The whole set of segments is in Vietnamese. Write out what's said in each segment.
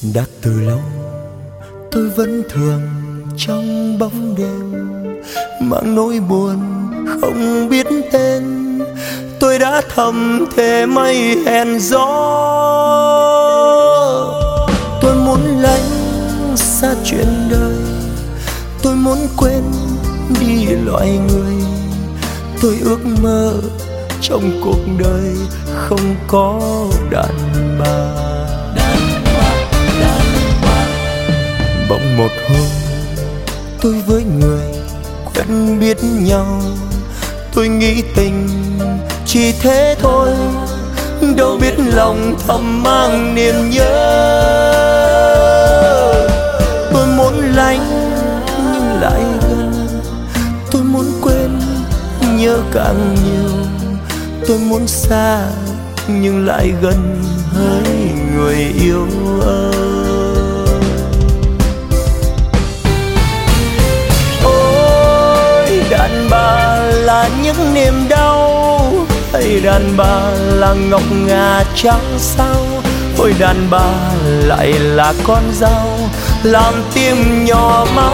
Đã từ lâu tôi vẫn thường trong bóng đêm mang nỗi buồn không biết tên. Tôi đã thầm thề mây hẹn gió. Tôi muốn lánh xa chuyện đời, tôi muốn quên đi loại người. Tôi ước mơ trong cuộc đời không có đàn bà. Bỗng một hôm tôi với người quen biết nhau, tôi nghĩ tình chỉ thế thôi, đâu biết lòng thầm mang niềm nhớ. Tôi muốn lánh nhưng lại gần, tôi muốn quên nhớ càng nhiều. Tôi muốn xa nhưng lại gần hỡi người yêu ơi. Ôi đàn bà là những niềm đau, hay đàn bà là ngọc ngà trắng sao? Ôi đàn bà lại là con dao làm tim nhỏ máu.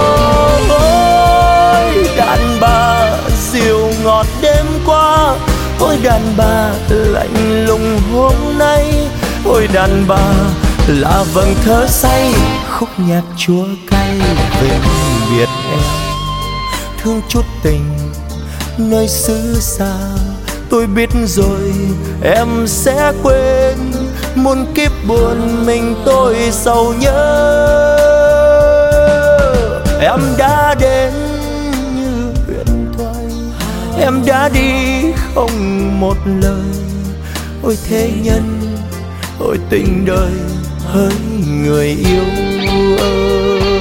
Ôi đàn bà dịu ngọt đêm qua, ôi đàn bà lạnh lùng hôm nay. Ôi đàn bà là vầng thơ say khúc nhạc chua cay vĩnh biệt em. Thương chút tình nơi xứ xa, tôi biết rồi em sẽ quên. Muôn kiếp buồn mình tôi sầu nhớ. Em đã đến như huyền thoại, em đã đi không một lời. Ôi thế nhân, ôi tình đời hỡi người yêu ơi.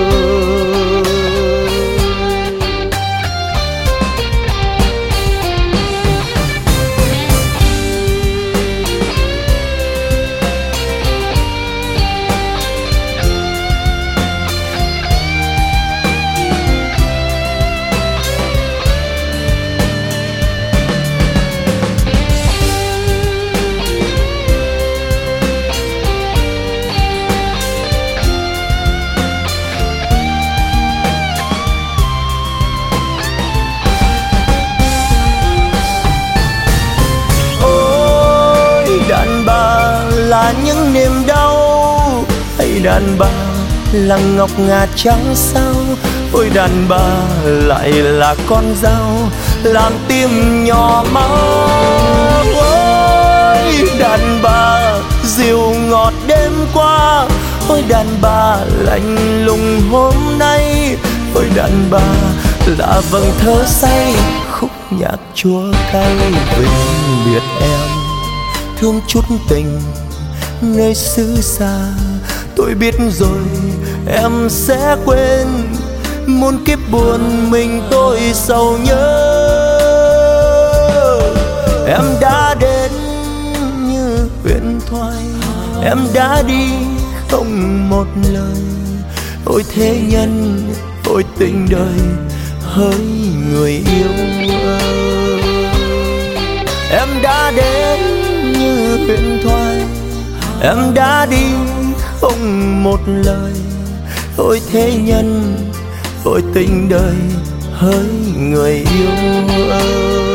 Là những niềm đau, hay đàn bà là ngọc ngà trắng sao? Ôi đàn bà lại là con dao làm tim nhỏ máu. Ôi đàn bà dịu ngọt đêm qua, ôi đàn bà lạnh lùng hôm nay. Ôi đàn bà là vầng thơ say khúc nhạc chua cay vĩnh biệt em. Thương chút tình nơi xứ xa, tôi biết rồi em sẽ quên. Muôn kiếp buồn mình tôi sầu nhớ. Em đã đến như huyền thoại, em đã đi không một lời. Ôi thế nhân, ôi tình đời hỡi người yêu ơi. Em đã đến như huyền thoại, em đã đi không một lời. Ôi thế nhân, ôi tình đời hỡi người yêu ơi.